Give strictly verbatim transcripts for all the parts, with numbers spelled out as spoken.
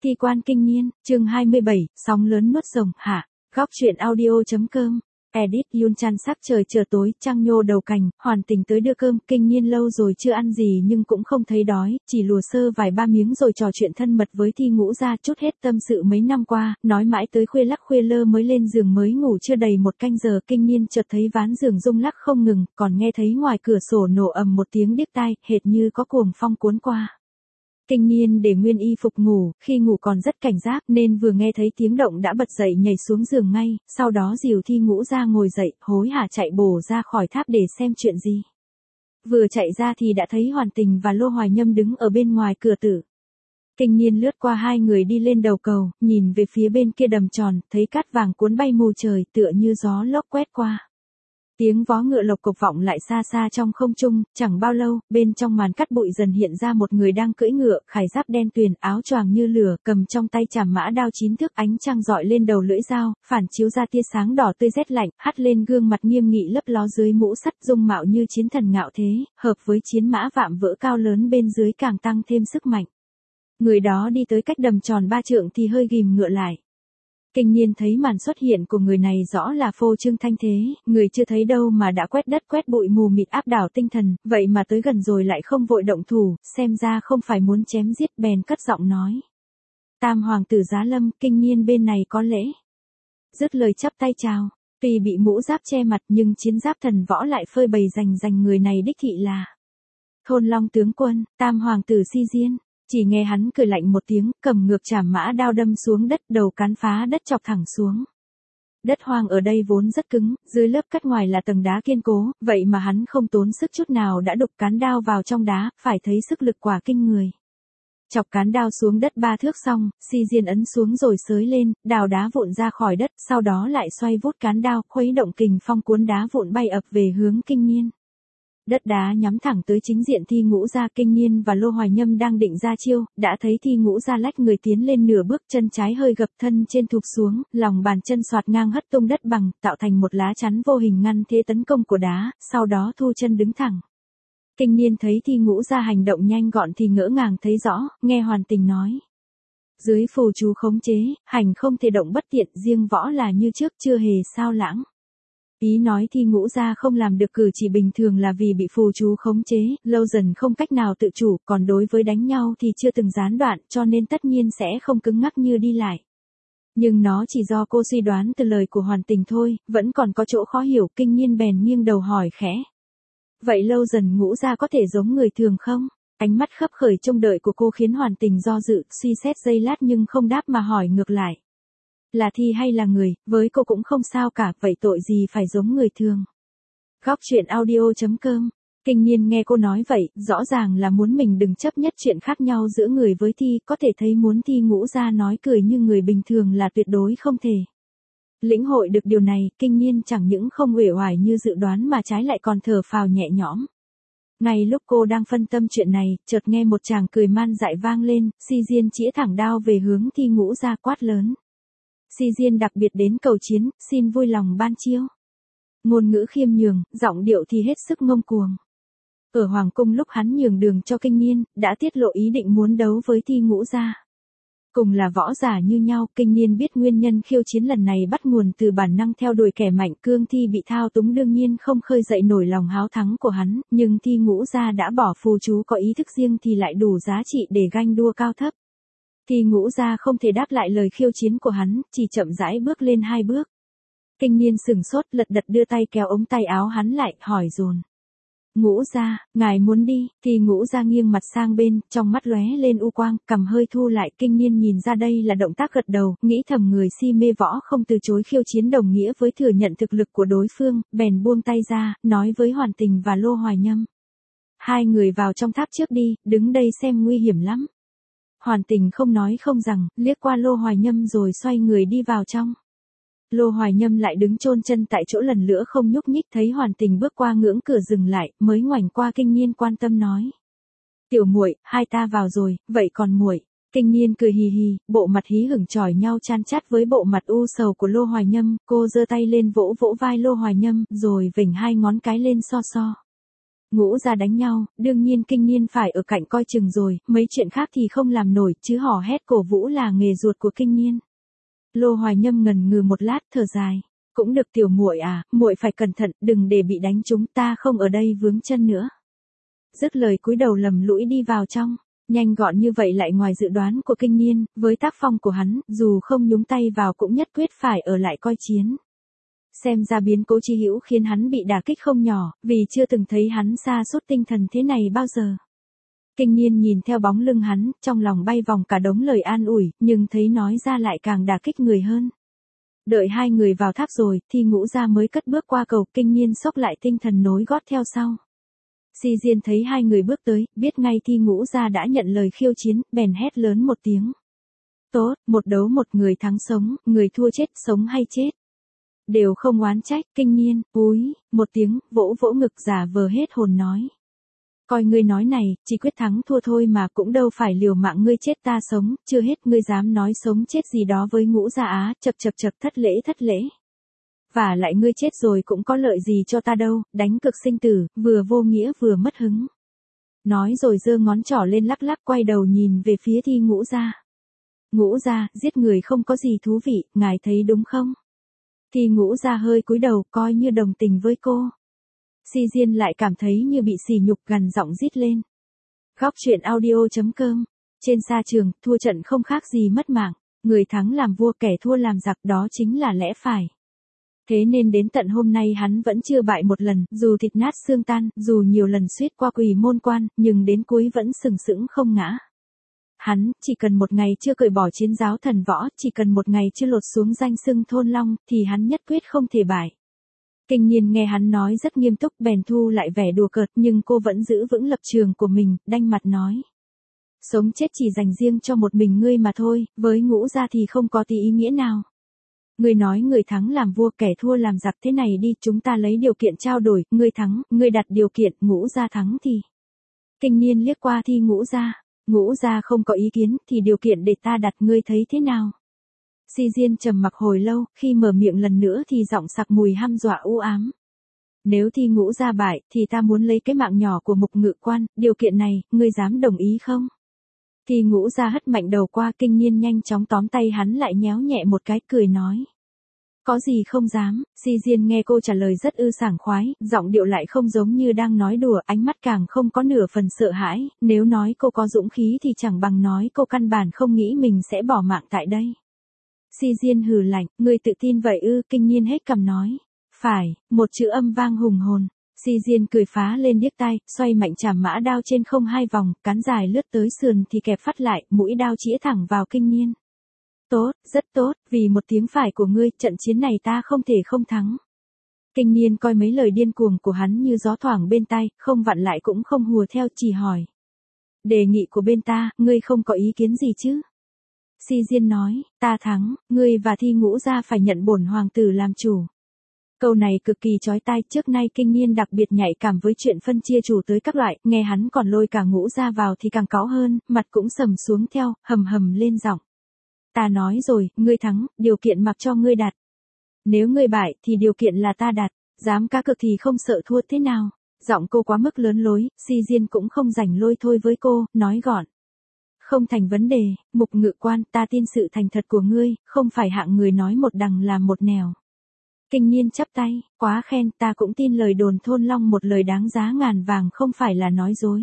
Thi quan kinh niên, chương hai mươi bảy, sóng lớn nuốt rồng, hạ. Góc truyện audio.com. Edit Yun Chan sắc trời chờ tối, trăng nhô đầu cành, Hoàn Tình tới đưa cơm, kinh niên lâu rồi chưa ăn gì nhưng cũng không thấy đói, chỉ lùa sơ vài ba miếng rồi trò chuyện thân mật với Thi Ngũ ra chút hết tâm sự mấy năm qua, nói mãi tới khuya lắc khuya lơ mới lên giường mới ngủ chưa đầy một canh giờ, kinh niên chợt thấy ván giường rung lắc không ngừng, còn nghe thấy ngoài cửa sổ nổ ầm một tiếng điếc tai, hệt như có cuồng phong cuốn qua. Kinh niên để nguyên y phục ngủ, khi ngủ còn rất cảnh giác nên vừa nghe thấy tiếng động đã bật dậy nhảy xuống giường ngay, sau đó dìu Thi Ngũ ra ngồi dậy, hối hả chạy bổ ra khỏi tháp để xem chuyện gì. Vừa chạy ra thì đã thấy Hoàn Tình và Lô Hoài Nhâm đứng ở bên ngoài cửa tử. Kinh niên lướt qua hai người đi lên đầu cầu, nhìn về phía bên kia đầm tròn, thấy cát vàng cuốn bay mù trời tựa như gió lốc quét qua. Tiếng vó ngựa lộc cộc vọng lại xa xa trong không trung, chẳng bao lâu, bên trong màn cát bụi dần hiện ra một người đang cưỡi ngựa, khải giáp đen tuyền, áo choàng như lửa, cầm trong tay chảm mã đao chín thước, ánh trăng rọi lên đầu lưỡi dao, phản chiếu ra tia sáng đỏ tươi rét lạnh, hắt lên gương mặt nghiêm nghị lấp ló dưới mũ sắt, dung mạo như chiến thần ngạo thế, hợp với chiến mã vạm vỡ cao lớn bên dưới càng tăng thêm sức mạnh. Người đó đi tới cách đầm tròn ba trượng thì hơi ghim ngựa lại. Kinh niên thấy màn xuất hiện của người này rõ là phô trương thanh thế, người chưa thấy đâu mà đã quét đất quét bụi mù mịt áp đảo tinh thần, vậy mà tới gần rồi lại không vội động thủ, xem ra không phải muốn chém giết, bèn cất giọng nói. Tam hoàng tử Giá Lâm, kinh niên bên này có lễ. Dứt lời chắp tay chào, tuy bị mũ giáp che mặt nhưng chiến giáp thần võ lại phơi bày rành rành người này đích thị là Thôn Long tướng quân, Tam hoàng tử Si Diên. Chỉ nghe hắn cười lạnh một tiếng, cầm ngược chảm mã đao đâm xuống đất, đầu cán phá đất chọc thẳng xuống. Đất hoang ở đây vốn rất cứng, dưới lớp cát ngoài là tầng đá kiên cố, vậy mà hắn không tốn sức chút nào đã đục cán đao vào trong đá, phải thấy sức lực quả kinh người. Chọc cán đao xuống đất ba thước xong, Si Diên ấn xuống rồi xới lên, đào đá vụn ra khỏi đất, sau đó lại xoay vút cán đao, khuấy động kình phong cuốn đá vụn bay ập về hướng kinh niên. Đất đá nhắm thẳng tới chính diện Thi Ngũ ra, kinh niên và Lô Hoài Nhâm đang định ra chiêu, đã thấy Thi Ngũ ra lách người tiến lên nửa bước, chân trái hơi gập, thân trên thụp xuống, lòng bàn chân xoạt ngang hất tung đất bằng, tạo thành một lá chắn vô hình ngăn thế tấn công của đá, sau đó thu chân đứng thẳng. Kinh niên thấy Thi Ngũ ra hành động nhanh gọn thì ngỡ ngàng thấy rõ, nghe Hoàn Tình nói. Dưới phù chú khống chế, hành không thể động bất tiện, riêng võ là như trước chưa hề sao lãng. Ý nói Thi Ngũ ra không làm được cử chỉ bình thường là vì bị phù chú khống chế, lâu dần không cách nào tự chủ, còn đối với đánh nhau thì chưa từng gián đoạn, cho nên tất nhiên sẽ không cứng ngắc như đi lại. Nhưng nó chỉ do cô suy đoán từ lời của Hoàn Tình thôi, vẫn còn có chỗ khó hiểu, kinh niên bèn nghiêng đầu hỏi khẽ. Vậy lâu dần Ngũ ra có thể giống người thường không? Ánh mắt khấp khởi trông đợi của cô khiến Hoàn Tình do dự, suy xét giây lát nhưng không đáp mà hỏi ngược lại. Là thi hay là người, với cô cũng không sao cả, vậy tội gì phải giống người thường. Góc truyện audio.com. Kinh niên nghe cô nói vậy, rõ ràng là muốn mình đừng chấp nhất chuyện khác nhau giữa người với Thi, có thể thấy muốn Thi Ngũ ra nói cười như người bình thường là tuyệt đối không thể. Lĩnh hội được điều này, kinh niên chẳng những không uể oải như dự đoán mà trái lại còn thở phào nhẹ nhõm. Ngay lúc cô đang phân tâm chuyện này, chợt nghe một chàng cười man dại vang lên, Si Diên chĩa thẳng đao về hướng Thi Ngũ ra quát lớn. Si Diên đặc biệt đến cầu chiến, xin vui lòng ban chiêu. Ngôn ngữ khiêm nhường, giọng điệu thì hết sức ngông cuồng. Ở Hoàng cung lúc hắn nhường đường cho kinh niên, đã tiết lộ ý định muốn đấu với Thi Ngũ ra. Cùng là võ giả như nhau, kinh niên biết nguyên nhân khiêu chiến lần này bắt nguồn từ bản năng theo đuổi kẻ mạnh, cương Thi bị thao túng đương nhiên không khơi dậy nổi lòng háo thắng của hắn, nhưng Thi Ngũ ra đã bỏ phù chú có ý thức riêng thì lại đủ giá trị để ganh đua cao thấp. Thi Ngũ ra không thể đáp lại lời khiêu chiến của hắn, chỉ chậm rãi bước lên hai bước. Kinh niên sửng sốt, lật đật đưa tay kéo ống tay áo hắn lại, hỏi dồn. Ngũ ra, ngài muốn đi? Thi Ngũ ra nghiêng mặt sang bên, trong mắt lóe lên u quang, cầm hơi thu lại, kinh niên nhìn ra đây là động tác gật đầu, nghĩ thầm người si mê võ không từ chối khiêu chiến đồng nghĩa với thừa nhận thực lực của đối phương, bèn buông tay ra, nói với Hoàn Tình và Lô Hoài Nhâm. Hai người vào trong tháp trước đi, đứng đây xem nguy hiểm lắm. Hoàn Tình không nói không rằng, liếc qua Lô Hoài Nhâm rồi xoay người đi vào trong. Lô Hoài Nhâm lại đứng chôn chân tại chỗ lần nữa không nhúc nhích, thấy Hoàn Tình bước qua ngưỡng cửa dừng lại, mới ngoảnh qua kinh niên quan tâm nói. Tiểu muội, hai ta vào rồi, vậy còn muội? Kinh niên cười hì hì, bộ mặt hí hửng chỏi nhau chan chát với bộ mặt u sầu của Lô Hoài Nhâm, cô giơ tay lên vỗ vỗ vai Lô Hoài Nhâm, rồi vểnh hai ngón cái lên so so. Ngũ gia đánh nhau, đương nhiên Kinh Niên phải ở cạnh coi chừng rồi, mấy chuyện khác thì không làm nổi, chứ hò hét cổ vũ là nghề ruột của Kinh Niên. Lô Hoài Nhâm ngần ngừ một lát, thở dài. Cũng được tiểu muội à, muội phải cẩn thận, đừng để bị đánh chúng ta không ở đây vướng chân nữa. Dứt lời cúi đầu lầm lũi đi vào trong. Nhanh gọn như vậy lại ngoài dự đoán của Kinh Niên, với tác phong của hắn, dù không nhúng tay vào cũng nhất quyết phải ở lại coi chiến. Xem ra biến cố Chi Hữu khiến hắn bị đả kích không nhỏ, vì chưa từng thấy hắn sa sút tinh thần thế này bao giờ. Kinh Niên nhìn theo bóng lưng hắn, trong lòng bay vòng cả đống lời an ủi, nhưng thấy nói ra lại càng đả kích người hơn. Đợi hai người vào tháp rồi, Thi Ngũ Gia mới cất bước qua cầu, Kinh Niên xốc lại tinh thần nối gót theo sau. Si Diên thấy hai người bước tới, biết ngay Thi Ngũ Gia đã nhận lời khiêu chiến, bèn hét lớn một tiếng. Tốt, một đấu một, người thắng sống, người thua chết, sống hay chết. Đều không oán trách. Kinh Niên, úi, một tiếng, vỗ vỗ ngực giả vờ hết hồn nói. Coi ngươi nói này, chỉ quyết thắng thua thôi mà, cũng đâu phải liều mạng ngươi chết ta sống, chưa hết ngươi dám nói sống chết gì đó với Ngũ Gia á, chập chập chập, thất lễ thất lễ. Và lại ngươi chết rồi cũng có lợi gì cho ta đâu, đánh cực sinh tử, vừa vô nghĩa vừa mất hứng. Nói rồi giơ ngón trỏ lên lắc lắc, quay đầu nhìn về phía Thi Ngũ Gia. Ngũ Gia, giết người không có gì thú vị, ngài thấy đúng không? Thi Ngũ Gia hơi cúi đầu, coi như đồng tình với cô. Si Diên lại cảm thấy như bị sỉ nhục, gằn giọng rít lên. Góc truyện audio chấm com. Trên sa trường, thua trận không khác gì mất mạng, người thắng làm vua, kẻ thua làm giặc, đó chính là lẽ phải. Thế nên đến tận hôm nay hắn vẫn chưa bại một lần, dù thịt nát xương tan, dù nhiều lần suýt qua quỳ môn quan, nhưng đến cuối vẫn sừng sững không ngã. Hắn, chỉ cần một ngày chưa cởi bỏ chiến giáo thần võ, chỉ cần một ngày chưa lột xuống danh xưng thôn long, thì hắn nhất quyết không thể bại. Kinh Niên nghe hắn nói rất nghiêm túc, bèn thu lại vẻ đùa cợt, nhưng cô vẫn giữ vững lập trường của mình, đanh mặt nói. Sống chết chỉ dành riêng cho một mình ngươi mà thôi, với Ngũ Gia thì không có tí ý nghĩa nào. Ngươi nói người thắng làm vua, kẻ thua làm giặc, thế này đi, chúng ta lấy điều kiện trao đổi, ngươi thắng, ngươi đặt điều kiện, Ngũ Gia thắng thì. Kinh Niên liếc qua Thi Ngũ Gia. Ngũ Gia không có ý kiến, thì điều kiện để ta đặt, ngươi thấy thế nào? Si Diên trầm mặc hồi lâu, khi mở miệng lần nữa thì giọng sặc mùi hăm dọa u ám. Nếu Thi Ngũ Gia bại, thì ta muốn lấy cái mạng nhỏ của Mục Ngự Quan, điều kiện này, ngươi dám đồng ý không? Thi Ngũ Gia hất mạnh đầu qua, Kinh Niên nhanh chóng tóm tay hắn lại nhéo nhẹ một cái, cười nói. Có gì không dám. Si Diên nghe cô trả lời rất ư sảng khoái, giọng điệu lại không giống như đang nói đùa, ánh mắt càng không có nửa phần sợ hãi, nếu nói cô có dũng khí thì chẳng bằng nói cô căn bản không nghĩ mình sẽ bỏ mạng tại đây. Si Diên hừ lạnh, ngươi tự tin vậy ư? Kinh Niên hết cằm nói. Phải, một chữ âm vang hùng hồn. Si Diên cười phá lên điếc tai, xoay mạnh chảm mã đao trên không hai vòng, cán dài lướt tới sườn thì kẹp phát lại, mũi đao chĩa thẳng vào Kinh Niên. Tốt, rất tốt, vì một tiếng phải của ngươi, trận chiến này ta không thể không thắng. Kinh Niên coi mấy lời điên cuồng của hắn như gió thoảng bên tai, không vặn lại cũng không hùa theo, chỉ hỏi. Đề nghị của bên ta, ngươi không có ý kiến gì chứ? Si Diên nói, ta thắng, ngươi và Thi Ngũ Gia phải nhận bổn hoàng tử làm chủ. Câu này cực kỳ chói tai, trước nay Kinh Niên đặc biệt nhạy cảm với chuyện phân chia chủ tới các loại, nghe hắn còn lôi cả Ngũ Gia vào thì càng cáu hơn, mặt cũng sầm xuống theo, hầm hầm lên giọng. Ta nói rồi, ngươi thắng, điều kiện mặc cho ngươi đặt. Nếu ngươi bại, thì điều kiện là ta đặt, dám cá cược thì không sợ thua thế nào? Giọng cô quá mức lớn lối, Si Diên cũng không rảnh lôi thôi với cô, nói gọn. Không thành vấn đề, Mục Ngự Quan, ta tin sự thành thật của ngươi, không phải hạng người nói một đằng làm một nẻo. Kinh Niên chắp tay, quá khen, ta cũng tin lời đồn thôn long một lời đáng giá ngàn vàng không phải là nói dối.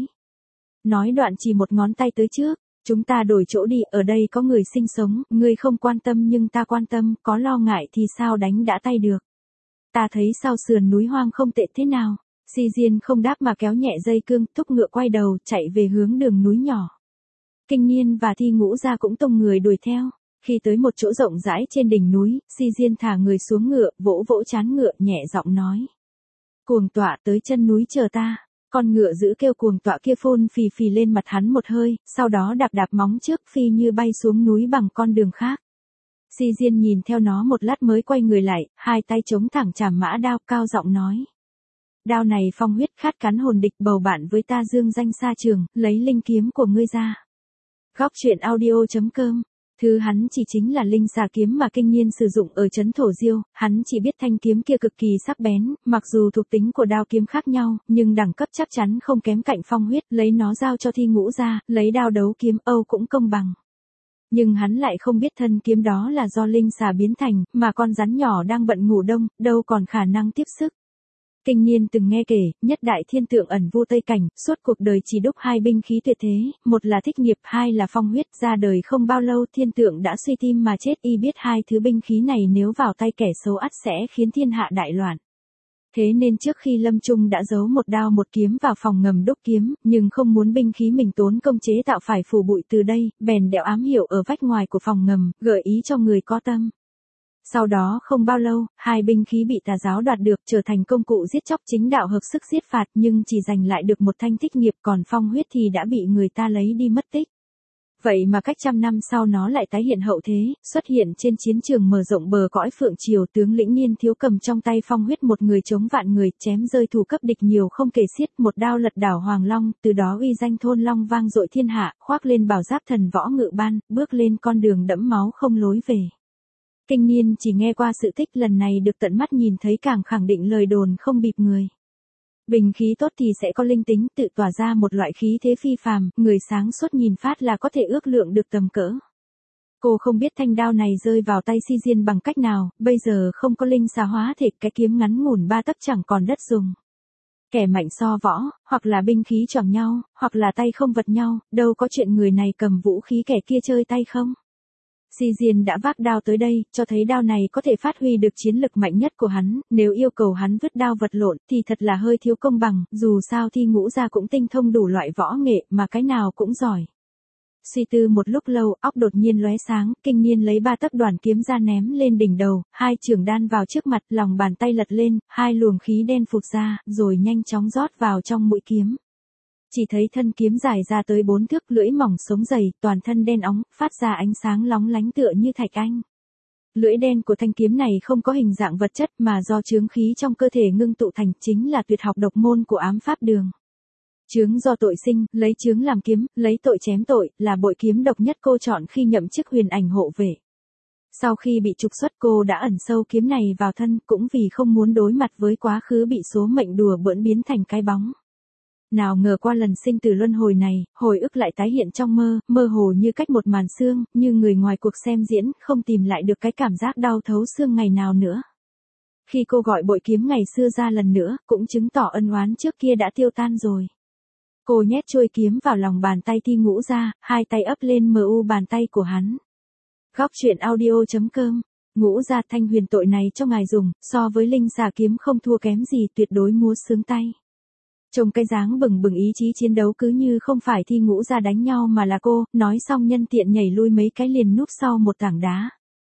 Nói đoạn chỉ một ngón tay tới trước. Chúng ta đổi chỗ đi, ở đây có người sinh sống, ngươi không quan tâm nhưng ta quan tâm, có lo ngại thì sao đánh đã tay được. Ta thấy sau sườn núi hoang không tệ thế nào. Si Diên không đáp mà kéo nhẹ dây cương, thúc ngựa quay đầu, chạy về hướng đường núi nhỏ. Kinh Niên và Thi Ngũ Gia cũng tung người đuổi theo. Khi tới một chỗ rộng rãi trên đỉnh núi, Si Diên thả người xuống ngựa, vỗ vỗ trán ngựa, nhẹ giọng nói. Cuồng Tọa, tới chân núi chờ ta. Con ngựa giữ kêu Cuồng Tọa kia phun phì phì lên mặt hắn một hơi, sau đó đạp đạp móng trước phi như bay xuống núi bằng con đường khác. Si Diên nhìn theo nó một lát mới quay người lại, hai tay chống thẳng chảm mã đao, cao giọng nói. Đao này phong huyết khát cắn hồn địch, bầu bạn với ta dương danh xa trường, lấy linh kiếm của ngươi ra. Góc truyện audio chấm com Thứ hắn chỉ chính là linh xà kiếm mà kinh niên sử dụng ở trấn Thổ Diêu, hắn chỉ biết thanh kiếm kia cực kỳ sắc bén, mặc dù thuộc tính của đao kiếm khác nhau, nhưng đẳng cấp chắc chắn không kém cạnh phong huyết, lấy nó giao cho Thi Ngũ ra, lấy đao đấu kiếm Âu cũng công bằng. Nhưng hắn lại không biết thân kiếm đó là do linh xà biến thành, mà con rắn nhỏ đang bận ngủ đông, đâu còn khả năng tiếp sức. Kinh niên từng nghe kể, nhất đại thiên tượng ẩn vu Tây Cảnh, suốt cuộc đời chỉ đúc hai binh khí tuyệt thế, một là thích nghiệp, hai là phong huyết, ra đời không bao lâu thiên tượng đã suy tim mà chết, y biết hai thứ binh khí này nếu vào tay kẻ xấu ắt sẽ khiến thiên hạ đại loạn. Thế nên trước khi lâm chung đã giấu một đao một kiếm vào phòng ngầm đúc kiếm, nhưng không muốn binh khí mình tốn công chế tạo phải phủ bụi từ đây, bèn đẽo ám hiệu ở vách ngoài của phòng ngầm, gợi ý cho người có tâm. Sau đó không bao lâu, hai binh khí bị tà giáo đoạt được trở thành công cụ giết chóc chính đạo hợp sức giết phạt nhưng chỉ giành lại được một thanh thích nghiệp còn phong huyết thì đã bị người ta lấy đi mất tích. Vậy mà cách trăm năm sau nó lại tái hiện hậu thế, xuất hiện trên chiến trường mở rộng bờ cõi Phượng Triều tướng lĩnh Niên Thiếu cầm trong tay phong huyết một người chống vạn người chém rơi thù cấp địch nhiều không kể xiết một đao lật đảo Hoàng Long, từ đó uy danh thôn Long vang dội thiên hạ, khoác lên bảo giáp thần võ ngự ban, bước lên con đường đẫm máu không lối về. Kinh niên chỉ nghe qua sự tích lần này được tận mắt nhìn thấy càng khẳng định lời đồn không bịp người. Bình khí tốt thì sẽ có linh tính tự tỏa ra một loại khí thế phi phàm, người sáng suốt nhìn phát là có thể ước lượng được tầm cỡ. Cô không biết thanh đao này rơi vào tay Si Diên bằng cách nào, bây giờ không có linh xà hóa thể cái kiếm ngắn ngủn ba tấc chẳng còn đất dùng. Kẻ mạnh so võ, hoặc là binh khí choảng nhau, hoặc là tay không vật nhau, đâu có chuyện người này cầm vũ khí kẻ kia chơi tay không. Si Diên đã vác đao tới đây, cho thấy đao này có thể phát huy được chiến lực mạnh nhất của hắn, nếu yêu cầu hắn vứt đao vật lộn thì thật là hơi thiếu công bằng, dù sao Thi Ngũ ra cũng tinh thông đủ loại võ nghệ mà cái nào cũng giỏi. Suy tư một lúc lâu, óc đột nhiên lóe sáng, kinh niên lấy ba tấc đoàn kiếm ra ném lên đỉnh đầu, hai chưởng đan vào trước mặt, lòng bàn tay lật lên, hai luồng khí đen phụt ra, rồi nhanh chóng rót vào trong mũi kiếm. Chỉ thấy thân kiếm dài ra tới bốn thước, lưỡi mỏng sống dày, toàn thân đen óng, phát ra ánh sáng lóng lánh tựa như thạch anh. Lưỡi đen của thanh kiếm này không có hình dạng vật chất mà do chướng khí trong cơ thể ngưng tụ thành, chính là tuyệt học độc môn của ám pháp đường. Chướng do tội sinh, lấy chướng làm kiếm, lấy tội chém tội, là bội kiếm độc nhất cô chọn khi nhậm chức huyền ảnh hộ vệ. Sau khi bị trục xuất cô đã ẩn sâu kiếm này vào thân, cũng vì không muốn đối mặt với quá khứ bị số mệnh đùa bỡn biến thành cái bóng. Nào ngờ qua lần sinh tử luân hồi này, hồi ức lại tái hiện trong mơ, mơ hồ như cách một màn xương, như người ngoài cuộc xem diễn, không tìm lại được cái cảm giác đau thấu xương ngày nào nữa. Khi cô gọi bội kiếm ngày xưa ra lần nữa, cũng chứng tỏ ân oán trước kia đã tiêu tan rồi. Cô nhét chuôi kiếm vào lòng bàn tay Thi Ngũ ra, hai tay ấp lên mờ u bàn tay của hắn. Góc truyện audio chấm com. Ngũ ra thanh huyền tội này cho ngài dùng, so với linh xà kiếm không thua kém gì, tuyệt đối múa sướng tay. Trông cái dáng bừng bừng ý chí chiến đấu cứ như không phải Thi Ngũ ra đánh nhau mà là cô, nói xong nhân tiện nhảy lui mấy cái liền núp sau một tảng đá.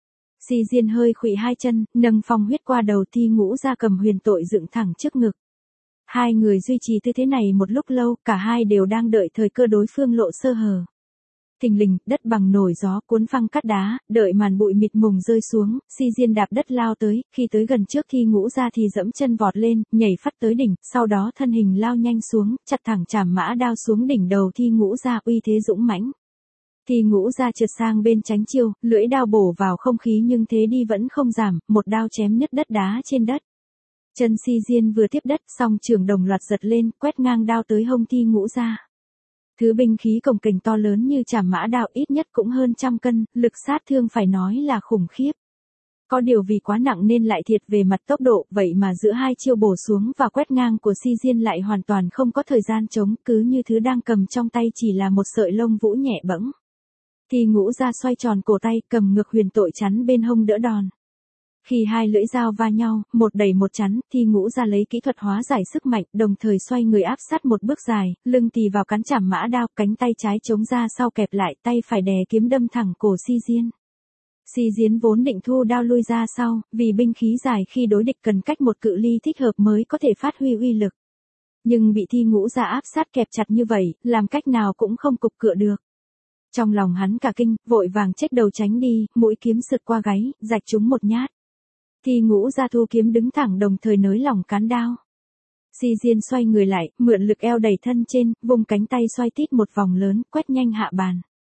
Si Diên hơi khuỵu hai chân, nâng phong huyết qua đầu Thi Ngũ ra cầm huyền tội dựng thẳng trước ngực. Hai người duy trì tư thế này một lúc lâu, cả hai đều đang đợi thời cơ đối phương lộ sơ hở. Thình lình, đất bằng nổi gió cuốn phăng cát đá, đợi màn bụi mịt mùng rơi xuống, Si Diên đạp đất lao tới, khi tới gần trước Thi Ngũ ra thì dẫm chân vọt lên, nhảy phắt tới đỉnh, sau đó thân hình lao nhanh xuống, chặt thẳng chảm mã đao xuống đỉnh đầu Thi Ngũ ra, uy thế dũng mãnh. Thi Ngũ ra trượt sang bên tránh chiêu, lưỡi đao bổ vào không khí nhưng thế đi vẫn không giảm, một đao chém nứt đất đá trên đất. Chân Si Diên vừa tiếp đất, song trường đồng loạt giật lên, quét ngang đao tới hông Thi Ngũ ra. Thứ binh khí cồng kềnh to lớn như chảm mã đao ít nhất cũng hơn trăm cân, lực sát thương phải nói là khủng khiếp. Có điều vì quá nặng nên lại thiệt về mặt tốc độ, vậy mà giữa hai chiêu bổ xuống và quét ngang của Si Diên lại hoàn toàn không có thời gian chống, cứ như thứ đang cầm trong tay chỉ là một sợi lông vũ nhẹ bẫng. Thi Ngũ ra xoay tròn cổ tay, cầm ngược huyền tội chắn bên hông đỡ đòn. Khi hai lưỡi dao va nhau, một đẩy một chắn, Thi Ngũ ra lấy kỹ thuật hóa giải sức mạnh, đồng thời xoay người áp sát một bước dài, lưng tì vào cán chảm mã đao, cánh tay trái chống ra sau kẹp lại, tay phải đè kiếm đâm thẳng cổ Si Diên. Si Diên vốn định thu đao lui ra sau, vì binh khí dài khi đối địch cần cách một cự ly thích hợp mới có thể phát huy uy lực. Nhưng bị Thi Ngũ ra áp sát kẹp chặt như vậy, làm cách nào cũng không cục cựa được. Trong lòng hắn cả kinh, vội vàng chếch đầu tránh đi, mũi kiếm sượt qua gáy, rạch trúng một nhát. Thi Ngũ ra thu kiếm đứng thẳng đồng thời nới lỏng cán đao. Si Diên xoay người lại, mượn lực eo đẩy thân trên, vùng cánh tay xoay tít một vòng lớn, quét nhanh hạ bàn.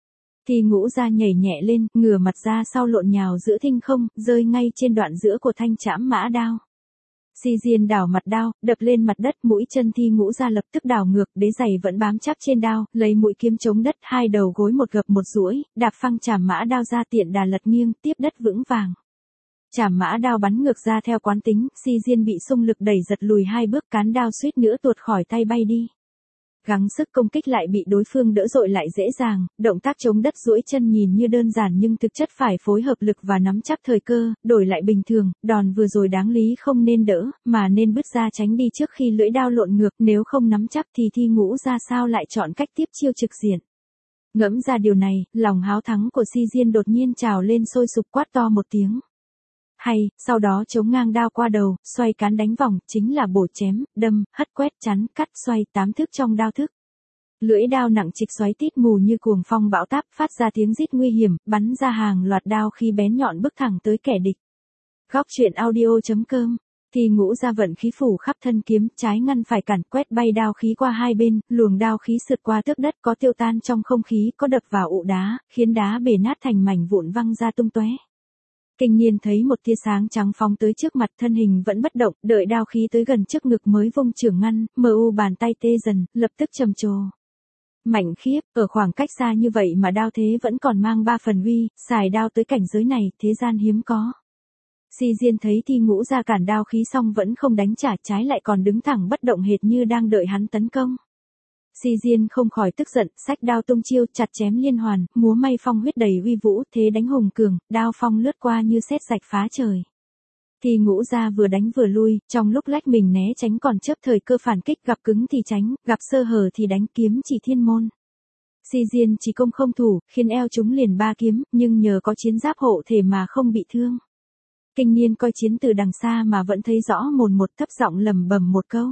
Thì ngũ ra nhảy nhẹ lên, ngửa mặt ra sau lộn nhào giữa thinh không, rơi ngay trên đoạn giữa của thanh trảm mã đao. Si Diên đảo mặt đao, đập lên mặt đất, mũi chân Thi Ngũ ra lập tức đảo ngược, đế giày vẫn bám chắc trên đao, lấy mũi kiếm chống đất, hai đầu gối một gập một duỗi, đạp phăng chảm mã đao ra tiện đà lật nghiêng, tiếp đất vững vàng. Chảm mã đao bắn ngược ra theo quán tính, Si Diên bị xung lực đẩy giật lùi hai bước, cán đao suýt nữa tuột khỏi tay bay đi. Gắng sức công kích lại bị đối phương đỡ dội lại dễ dàng, động tác chống đất duỗi chân nhìn như đơn giản nhưng thực chất phải phối hợp lực và nắm chắc thời cơ, đổi lại bình thường, đòn vừa rồi đáng lý không nên đỡ, mà nên bứt ra tránh đi trước khi lưỡi đao lộn ngược, nếu không nắm chắc thì Thi Ngũ ra sao lại chọn cách tiếp chiêu trực diện. Ngẫm ra điều này, lòng háo thắng của Si Diên đột nhiên trào lên sôi sục, quát to một tiếng. Hay, sau đó chống ngang đao qua đầu, xoay cán đánh vòng, chính là bổ chém, đâm, hất quét chắn, cắt xoay tám thức trong đao thức. Lưỡi đao nặng trịch xoáy tít mù như cuồng phong bão táp, phát ra tiếng rít nguy hiểm, bắn ra hàng loạt đao khi bén nhọn bước thẳng tới kẻ địch. Góc truyện audio chấm com. Thì ngũ ra vận khí phủ khắp thân kiếm, trái ngăn phải cản, quét bay đao khí qua hai bên, luồng đao khí sượt qua tước đất, có tiêu tan trong không khí, có đập vào ụ đá, khiến đá bể nát thành mảnh vụn văng ra tung tóe. Kinh Nhiên thấy một tia sáng trắng phóng tới trước mặt, thân hình vẫn bất động, đợi đao khí tới gần trước ngực mới vung chưởng ngăn, mờ u bàn tay tê dần, lập tức trầm trồ. Mạnh khiếp, ở khoảng cách xa như vậy mà đao thế vẫn còn mang ba phần uy, xài đao tới cảnh giới này, thế gian hiếm có. Si Diên thấy Thi Ngũ ra cản đao khí xong vẫn không đánh trả, trái lại còn đứng thẳng bất động hệt như đang đợi hắn tấn công. Si Diên không khỏi tức giận, xách đao tung chiêu, chặt chém liên hoàn, múa may phong huyết đầy uy vũ, thế đánh hùng cường, đao phong lướt qua như sét rạch phá trời. Thi Ngũ ra vừa đánh vừa lui, trong lúc lách mình né tránh còn chớp thời cơ phản kích, gặp cứng thì tránh, gặp sơ hở thì đánh, kiếm chỉ thiên môn. Si Diên chỉ công không thủ, khiến eo chúng liền ba kiếm, nhưng nhờ có chiến giáp hộ thể mà không bị thương. Kinh Niên coi chiến từ đằng xa mà vẫn thấy rõ mồn một, thấp giọng lẩm bẩm một câu.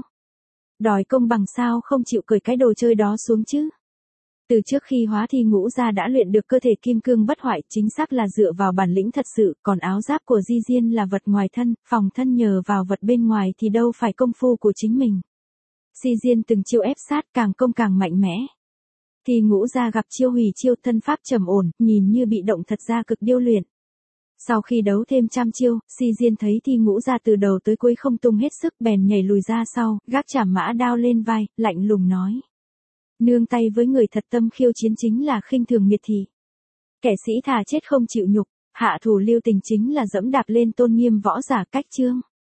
Đòi công bằng sao không chịu cởi cái đồ chơi đó xuống chứ. Từ trước khi hóa Thi Ngũ ra đã luyện được cơ thể kim cương bất hoại, chính xác là dựa vào bản lĩnh thật sự, còn áo giáp của Di Diên là vật ngoài thân, phòng thân nhờ vào vật bên ngoài thì đâu phải công phu của chính mình. Si Diên từng chiêu ép sát, càng công càng mạnh mẽ. Thi Ngũ ra gặp chiêu hủy chiêu, thân pháp trầm ổn, nhìn như bị động thật ra cực điêu luyện. Sau khi đấu thêm trăm chiêu, Si Diên thấy Thi Ngũ ra từ đầu tới cuối không tung hết sức, bèn nhảy lùi ra sau, gác chảm mã đao lên vai, lạnh lùng nói. Nương tay với người thật tâm khiêu chiến chính là khinh thường miệt thị. Kẻ sĩ thà chết không chịu nhục, hạ thủ lưu tình chính là dẫm đạp lên tôn nghiêm võ giả cách chương.